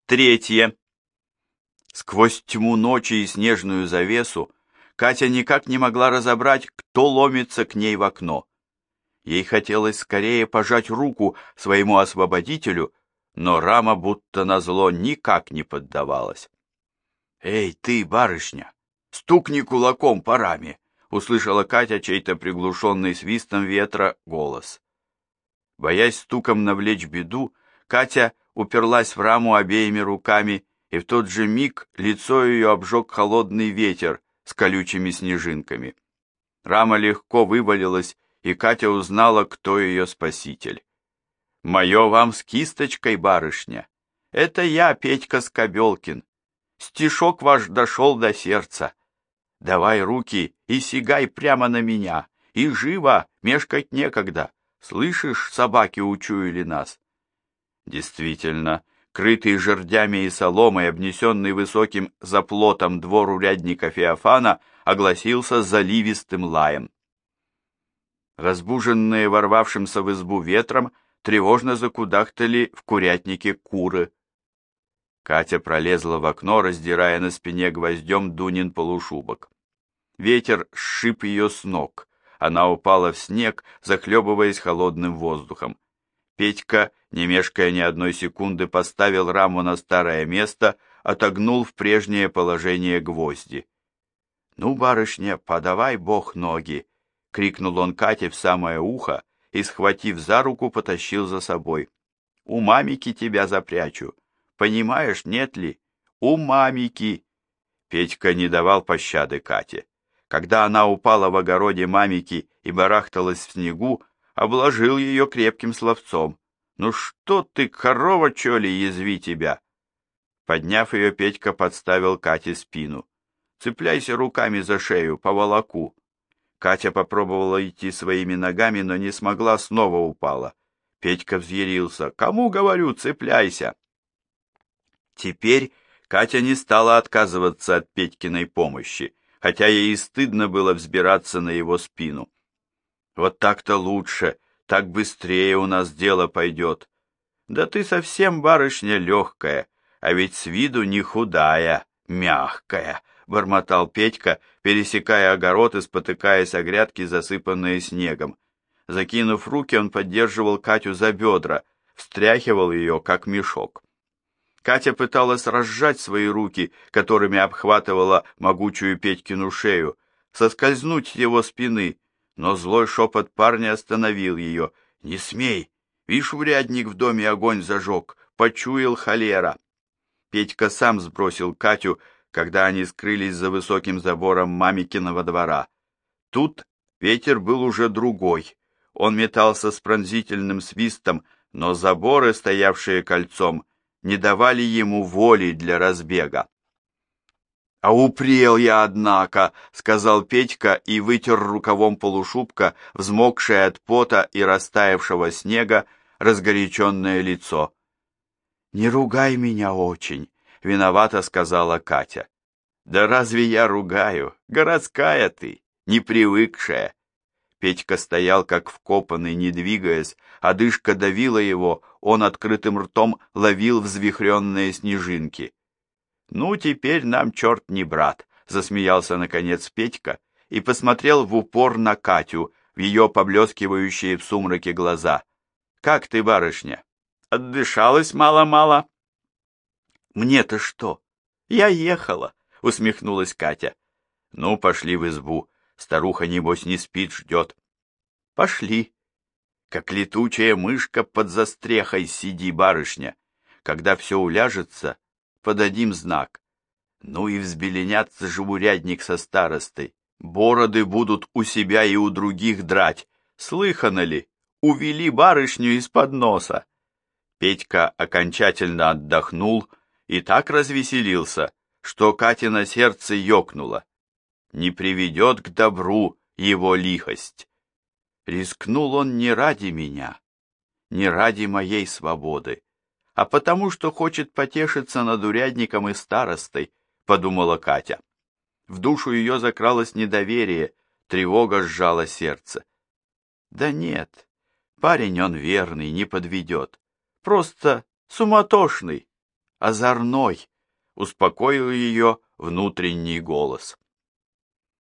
Третье. Сквозь тьму ночи и снежную завесу Катя никак не могла разобрать, кто ломится к ней в окно. Ей хотелось скорее пожать руку своему освободителю, но рама будто назло никак не поддавалась. «Эй, ты, барышня, стукни кулаком по раме!» — услышала Катя чей-то приглушенный свистом ветра голос. Боясь стуком навлечь беду, Катя уперлась в раму обеими руками, и в тот же миг лицо ее обжег холодный ветер с колючими снежинками. Рама легко вывалилась, и Катя узнала, кто ее спаситель. «Мое вам с кисточкой, барышня! Это я, Петька Скобелкин. Стишок ваш дошел до сердца. Давай руки и сигай прямо на меня, и живо, мешкать некогда. Слышишь, собаки учуяли нас?» Действительно, крытый жердями и соломой, обнесенный высоким заплотом двор урядника Феофана, огласился заливистым лаем. Разбуженные ворвавшимся в избу ветром, тревожно закудахтали в курятнике куры. Катя пролезла в окно, раздирая на спине гвоздем Дунин полушубок. Ветер сшиб ее с ног. Она упала в снег, захлебываясь холодным воздухом. Петька, не мешкая ни одной секунды, поставил раму на старое место, отогнул в прежнее положение гвозди. «Ну, барышня, подавай Бог ноги!» — крикнул он Кате в самое ухо и, схватив за руку, потащил за собой. «У мамики тебя запрячу. Понимаешь, нет ли? У мамики!» Петька не давал пощады Кате. Когда она упала в огороде мамики и барахталась в снегу, обложил ее крепким словцом. «Ну что ты, корова, чё ли, язви тебя!» Подняв ее, Петька подставил Кате спину. «Цепляйся руками за шею, по волоку». Катя попробовала идти своими ногами, но не смогла, снова упала. Петька взъярился. «Кому, говорю, цепляйся!» Теперь Катя не стала отказываться от Петькиной помощи, хотя ей и стыдно было взбираться на его спину. «Вот так-то лучше, так быстрее у нас дело пойдет. Да ты совсем, барышня, легкая, а ведь с виду не худая, мягкая», — бормотал Петька, пересекая огород и спотыкаясь о грядки, засыпанные снегом. Закинув руки, он поддерживал Катю за бедра, встряхивал ее, как мешок. Катя пыталась разжать свои руки, которыми обхватывала могучую Петькину шею, соскользнуть с его спины, но злой шепот парня остановил ее. «Не смей! Вишь, урядник в доме огонь зажег, почуял холера!» Петька сам сбросил Катю, когда они скрылись за высоким забором мамикиного двора. Тут ветер был уже другой. Он метался с пронзительным свистом, но заборы, стоявшие кольцом, не давали ему воли для разбега. «А упрел я, однако», — сказал Петька и вытер рукавом полушубка, взмокшее от пота и растаявшего снега, разгоряченное лицо. «Не ругай меня очень», — виновато сказала Катя. «Да разве я ругаю? Городская ты, непривыкшая». Петька стоял как вкопанный, не двигаясь, одышка давила его, он открытым ртом ловил взвихренные снежинки. «Ну, теперь нам черт не брат», — засмеялся наконец Петька и посмотрел в упор на Катю, в ее поблескивающие в сумраке глаза. «Как ты, барышня? Отдышалась мало-мало?» «Мне-то что? Я ехала», — усмехнулась Катя. «Ну, пошли в избу. Старуха, небось, не спит, ждет». «Пошли. Как летучая мышка под застрехой сиди, барышня. Когда все уляжется, подадим знак. Ну и взбеленятся же урядник со старостой. Бороды будут у себя и у других драть. Слыхано ли? Увели барышню из-под носа». Петька окончательно отдохнул и так развеселился, что Катина сердце ёкнуло. Не приведет к добру его лихость. Рискнул он не ради меня, не ради моей свободы, а потому, что хочет потешиться над урядником и старостой, подумала Катя. В душу ее закралось недоверие, тревога сжала сердце. Да нет, парень он верный, не подведет, просто суматошный, озорной, успокоил ее внутренний голос.